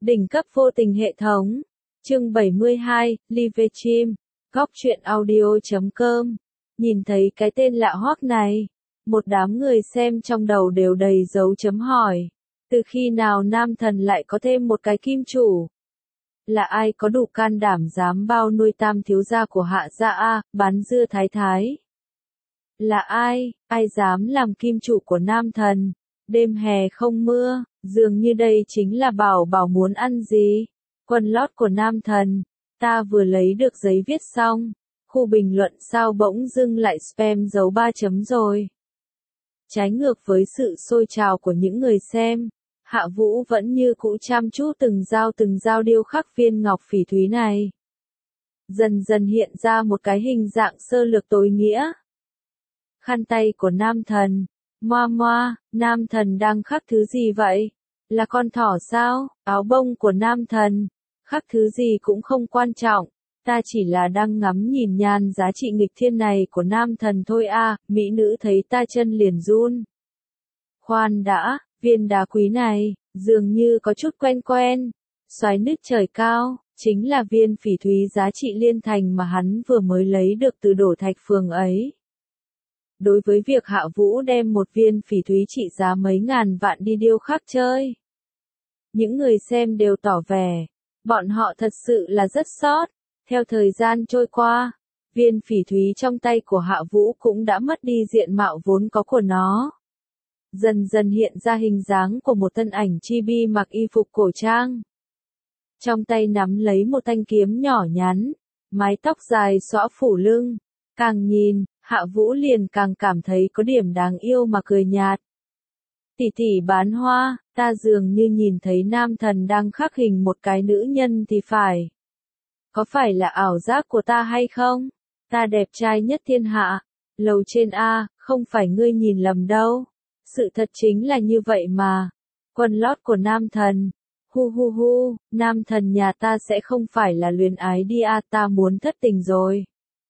Đỉnh cấp vô tình hệ thống. Chương 72, Live Stream. Góc truyện audio.com. Nhìn thấy cái tên lạ hoắc này, một đám người xem trong đầu đều đầy dấu chấm hỏi. Từ khi nào nam thần lại có thêm một cái kim chủ? Là ai có đủ can đảm dám bao nuôi tam thiếu gia của Hạ gia a, bán dưa thái thái? Là ai dám làm kim chủ của nam thần? Đêm hè không mưa, dường như đây chính là bảo bảo muốn ăn gì. Quần lót của nam thần, ta vừa lấy được giấy viết xong. Khu bình luận sao bỗng dưng lại spam dấu 3 chấm rồi. Trái ngược với sự sôi trào của những người xem, Hạ Vũ vẫn như cũ chăm chú từng dao điêu khắc viên ngọc phỉ thúy này. Dần dần hiện ra một cái hình dạng sơ lược tối nghĩa. Khăn tay của nam thần. Moa, nam thần đang khắc thứ gì vậy? Là con thỏ sao? Áo bông của nam thần. Khắc thứ gì cũng không quan trọng. Ta chỉ là đang ngắm nhìn nhan giá trị nghịch thiên này của nam thần thôi à, mỹ nữ thấy ta chân liền run. Khoan đã, viên đá quý này, dường như có chút quen. Xoáy nước trời cao, chính là viên phỉ thúy giá trị liên thành mà hắn vừa mới lấy được từ đổ thạch phường ấy. Đối với việc Hạ Vũ đem một viên phỉ thúy trị giá mấy ngàn vạn đi điêu khắc chơi, những người xem đều tỏ vẻ, bọn họ thật sự là rất sót. Theo thời gian trôi qua, viên phỉ thúy trong tay của Hạ Vũ cũng đã mất đi diện mạo vốn có của nó. Dần dần hiện ra hình dáng của một thân ảnh chibi mặc y phục cổ trang. Trong tay nắm lấy một thanh kiếm nhỏ nhắn, mái tóc dài xõa phủ lưng. Càng nhìn, Hạ Vũ liền càng cảm thấy có điểm đáng yêu mà cười nhạt. Tỷ tỷ bán hoa, ta dường như nhìn thấy nam thần đang khắc hình một cái nữ nhân thì phải. Có phải là ảo giác của ta hay không? Ta đẹp trai nhất thiên hạ. Lầu trên A, không phải ngươi nhìn lầm đâu. Sự thật chính là như vậy mà. Quần lót của nam thần. Hu, nam thần nhà ta sẽ không phải là luyến ái đi à, ta muốn thất tình rồi.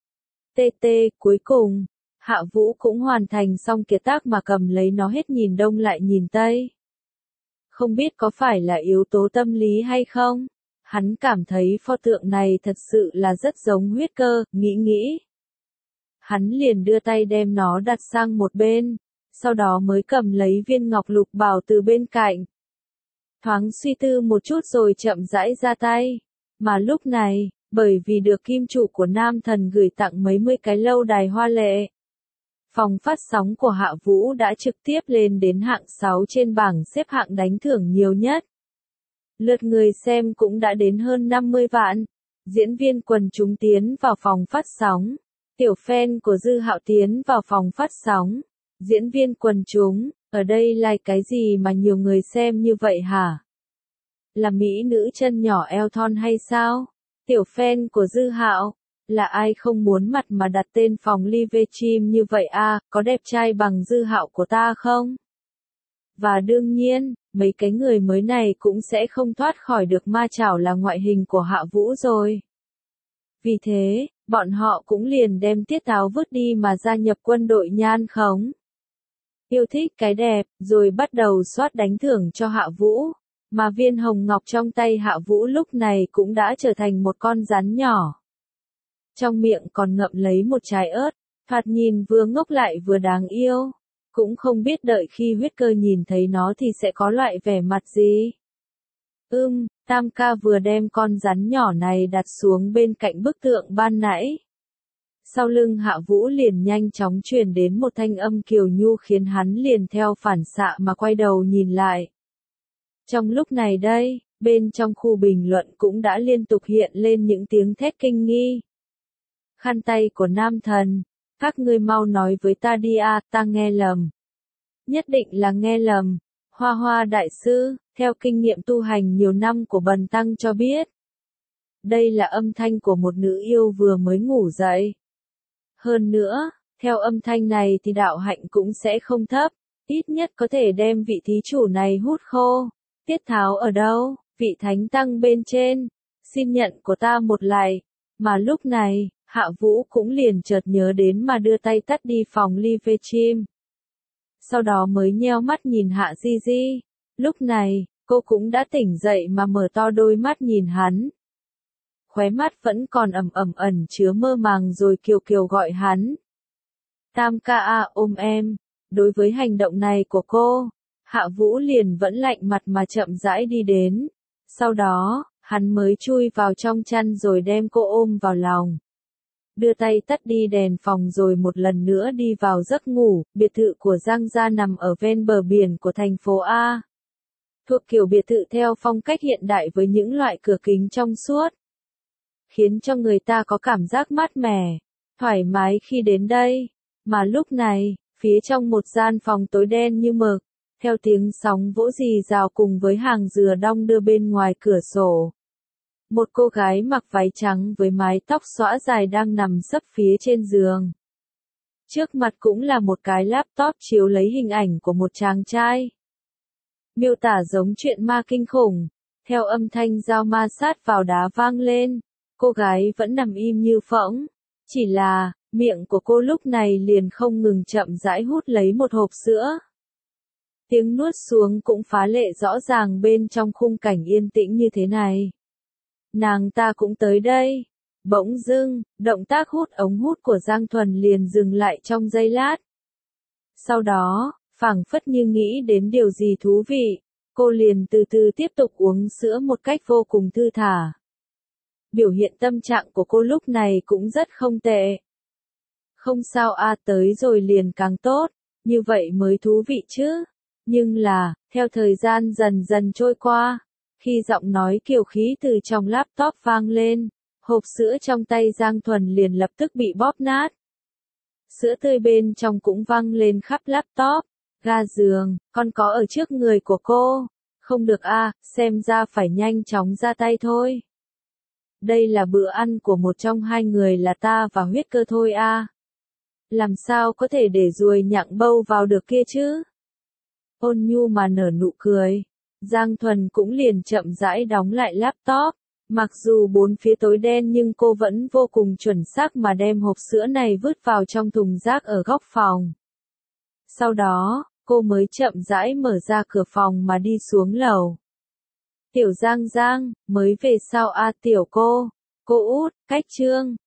Cuối cùng, Hạ Vũ cũng hoàn thành xong kiệt tác mà cầm lấy nó hết nhìn đông lại nhìn tây. Không biết có phải là yếu tố tâm lý hay không? Hắn cảm thấy pho tượng này thật sự là rất giống huyết cơ, nghĩ. Hắn liền đưa tay đem nó đặt sang một bên, sau đó mới cầm lấy viên ngọc lục bảo từ bên cạnh. Thoáng suy tư một chút rồi chậm rãi ra tay. Mà lúc này, bởi vì được kim chủ của nam thần gửi tặng mấy mươi cái lâu đài hoa lệ, phòng phát sóng của Hạ Vũ đã trực tiếp lên đến hạng 6 trên bảng xếp hạng đánh thưởng nhiều nhất. Lượt người xem cũng đã đến hơn 50 vạn. Diễn viên quần chúng tiến vào phòng phát sóng. Tiểu fan của Dư Hạo tiến vào phòng phát sóng. Diễn viên quần chúng, ở đây là cái gì mà nhiều người xem như vậy hả? Là mỹ nữ chân nhỏ eo thon hay sao? Tiểu fan của Dư Hạo, là ai không muốn mặt mà đặt tên phòng live stream như vậy à, có đẹp trai bằng Dư Hạo của ta không? Và đương nhiên, mấy cái người mới này cũng sẽ không thoát khỏi được ma chảo là ngoại hình của Hạ Vũ rồi. Vì thế, bọn họ cũng liền đem tiết táo vứt đi mà gia nhập quân đội nhan khống. Yêu thích cái đẹp, rồi bắt đầu soát đánh thưởng cho Hạ Vũ. Mà viên hồng ngọc trong tay Hạ Vũ lúc này cũng đã trở thành một con rắn nhỏ. Trong miệng còn ngậm lấy một trái ớt, thoạt nhìn vừa ngốc lại vừa đáng yêu. Cũng không biết đợi khi huyết cơ nhìn thấy nó thì sẽ có loại vẻ mặt gì. Tam ca vừa đem con rắn nhỏ này đặt xuống bên cạnh bức tượng ban nãy. Sau lưng Hạ Vũ liền nhanh chóng truyền đến một thanh âm kiều nhu khiến hắn liền theo phản xạ mà quay đầu nhìn lại. Trong lúc này đây, bên trong khu bình luận cũng đã liên tục hiện lên những tiếng thét kinh nghi. Khăn tay của nam thần, các ngươi mau nói với ta đi à, ta nghe lầm. Nhất định là nghe lầm. Hoa đại sư, theo kinh nghiệm tu hành nhiều năm của Bần Tăng cho biết. Đây là âm thanh của một nữ yêu vừa mới ngủ dậy. Hơn nữa, theo âm thanh này thì đạo hạnh cũng sẽ không thấp, ít nhất có thể đem vị thí chủ này hút khô. Tiết tháo ở đâu, vị thánh tăng bên trên, xin nhận của ta một lại. Mà lúc này, Hạ Vũ cũng liền chợt nhớ đến mà đưa tay tắt đi phòng live stream. Sau đó mới nheo mắt nhìn Hạ Di Di. Lúc này, Cô cũng đã tỉnh dậy mà mở to đôi mắt nhìn hắn. Khóe mắt vẫn còn ẩn chứa mơ màng rồi kiều kiều gọi hắn. Tam ca à, ôm em. Đối với hành động này của cô, Hạ Vũ liền vẫn lạnh mặt mà chậm rãi đi đến. Sau đó, hắn mới chui vào trong chăn rồi đem cô ôm vào lòng. Đưa tay tắt đi đèn phòng rồi một lần nữa đi vào giấc ngủ. Biệt thự của Giang gia nằm ở ven bờ biển của thành phố A. Thuộc kiểu biệt thự theo phong cách hiện đại với những loại cửa kính trong suốt, khiến cho người ta có cảm giác mát mẻ, thoải mái khi đến đây. Mà lúc này, phía trong một gian phòng tối đen như mực, theo tiếng sóng vỗ rì rào cùng với hàng dừa đong đưa bên ngoài cửa sổ. Một cô gái mặc váy trắng với mái tóc xõa dài đang nằm sấp phía trên giường. Trước mặt cũng là một cái laptop chiếu lấy hình ảnh của một chàng trai. Miêu tả giống chuyện ma kinh khủng, theo âm thanh dao ma sát vào đá vang lên, cô gái vẫn nằm im như phỗng, chỉ là, miệng của cô lúc này liền không ngừng chậm rãi hút lấy một hộp sữa. Tiếng nuốt xuống cũng phá lệ rõ ràng bên trong khung cảnh yên tĩnh như thế này. Nàng ta cũng tới đây. Bỗng dưng, động tác hút ống hút của Giang Thuần liền dừng lại trong giây lát. Sau đó, phảng phất như nghĩ đến điều gì thú vị, cô liền từ từ tiếp tục uống sữa một cách vô cùng thư thả. Biểu hiện tâm trạng của cô lúc này cũng rất không tệ. Không sao à, tới rồi liền càng tốt, như vậy mới thú vị chứ. Nhưng là, theo thời gian dần dần trôi qua, khi giọng nói kiều khí từ trong laptop vang lên, hộp sữa trong tay Giang Thuần liền lập tức bị bóp nát. Sữa tươi bên trong cũng văng lên khắp laptop. Ga giường, con có ở trước người của cô. Không được à, xem ra phải nhanh chóng ra tay thôi. Đây là bữa ăn của một trong hai người là ta và huyết cơ thôi à. Làm sao có thể để ruồi nhặng bâu vào được kia chứ? Ôn nhu mà nở nụ cười. Giang Thuần cũng liền chậm rãi đóng lại laptop. Mặc dù bốn phía tối đen nhưng cô vẫn vô cùng chuẩn xác mà đem hộp sữa này vứt vào trong thùng rác ở góc phòng. Sau đó, cô mới chậm rãi mở ra cửa phòng mà đi xuống lầu. Tiểu Giang Giang, mới về sao à tiểu cô? Cô út, cách trương,